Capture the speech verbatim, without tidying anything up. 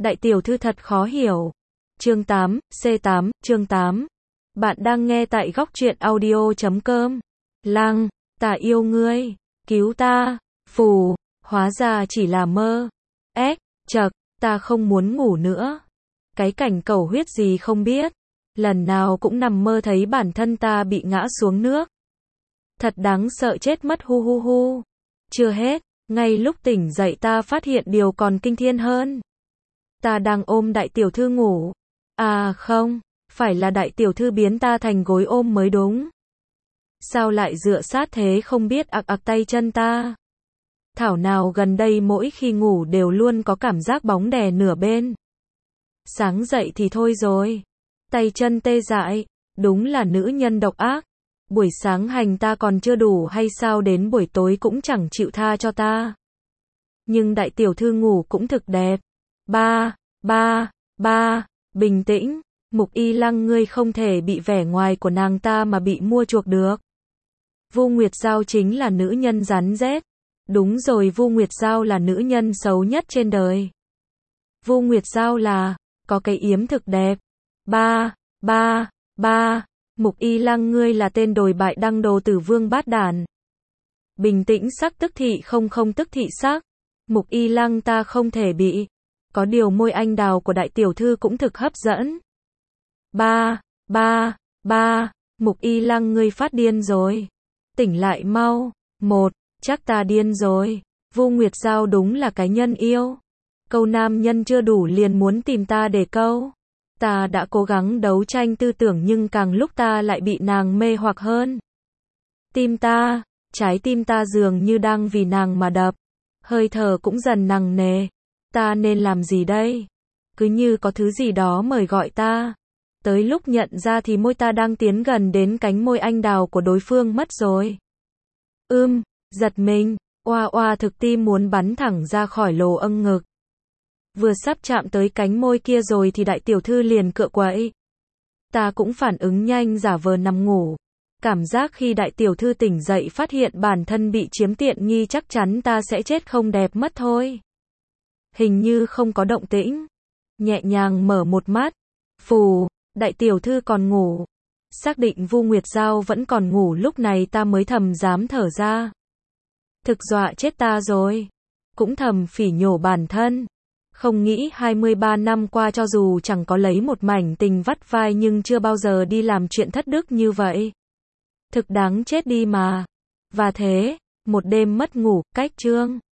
Đại tiểu thư thật khó hiểu. Chương tám, C tám, chương tám. Bạn đang nghe tại góc truyện audio chấm com. Lăng, ta yêu ngươi, cứu ta, phù, hóa ra chỉ là mơ. Ếch, chậc, ta không muốn ngủ nữa. Cái cảnh cầu huyết gì không biết. Lần nào cũng nằm mơ thấy bản thân ta bị ngã xuống nước. Thật đáng sợ chết mất hu hu hu. Chưa hết, ngay lúc tỉnh dậy ta phát hiện điều còn kinh thiên hơn. Ta đang ôm đại tiểu thư ngủ. À không, phải là đại tiểu thư biến ta thành gối ôm mới đúng. Sao lại dựa sát thế không biết ặc ặc tay chân ta. Thảo nào gần đây mỗi khi ngủ đều luôn có cảm giác bóng đè nửa bên. Sáng dậy thì thôi rồi. Tay chân tê dại, đúng là nữ nhân độc ác. Buổi sáng hành ta còn chưa đủ hay sao đến buổi tối cũng chẳng chịu tha cho ta. Nhưng đại tiểu thư ngủ cũng thực đẹp. Ba, ba, ba, bình tĩnh, Mục Y Lăng ngươi không thể bị vẻ ngoài của nàng ta mà bị mua chuộc được. Vu Nguyệt Giao chính là nữ nhân rắn rết. Đúng rồi, Vu Nguyệt Giao là nữ nhân xấu nhất trên đời. Vu Nguyệt Giao là, có cái yếm thực đẹp. Ba, ba, ba, Mục Y Lăng ngươi là tên đồi bại đăng đồ tử vương bát đản. Bình tĩnh sắc tức thị không không tức thị sắc. Mục Y Lăng ta không thể bị. Có điều môi anh đào của đại tiểu thư cũng thực hấp dẫn. Ba, ba, ba, Mục Y Lăng ngươi phát điên rồi. Tỉnh lại mau. Một, chắc ta điên rồi. Vu Nguyệt Giao đúng là cái nhân yêu. Câu nam nhân chưa đủ liền muốn tìm ta để câu. Ta đã cố gắng đấu tranh tư tưởng nhưng càng lúc ta lại bị nàng mê hoặc hơn. Tim ta, trái tim ta dường như đang vì nàng mà đập. Hơi thở cũng dần nặng nề. Ta nên làm gì đây? Cứ như có thứ gì đó mời gọi ta. Tới lúc nhận ra thì môi ta đang tiến gần đến cánh môi anh đào của đối phương mất rồi. Ưm, giật mình, oa oa thực tim muốn bắn thẳng ra khỏi lỗ âng ngực. Vừa sắp chạm tới cánh môi kia rồi thì đại tiểu thư liền cựa quậy. Ta cũng phản ứng nhanh giả vờ nằm ngủ. Cảm giác khi đại tiểu thư tỉnh dậy phát hiện bản thân bị chiếm tiện nghi chắc chắn ta sẽ chết không đẹp mất thôi. Hình như không có động tĩnh. Nhẹ nhàng mở một mắt. Phù, đại tiểu thư còn ngủ. Xác định Vu Nguyệt Giao vẫn còn ngủ lúc này ta mới thầm dám thở ra. Thực dọa chết ta rồi. Cũng thầm phỉ nhổ bản thân. Không nghĩ hai mươi ba năm qua cho dù chẳng có lấy một mảnh tình vắt vai nhưng chưa bao giờ đi làm chuyện thất đức như vậy. Thực đáng chết đi mà. Và thế, một đêm mất ngủ, cách chương.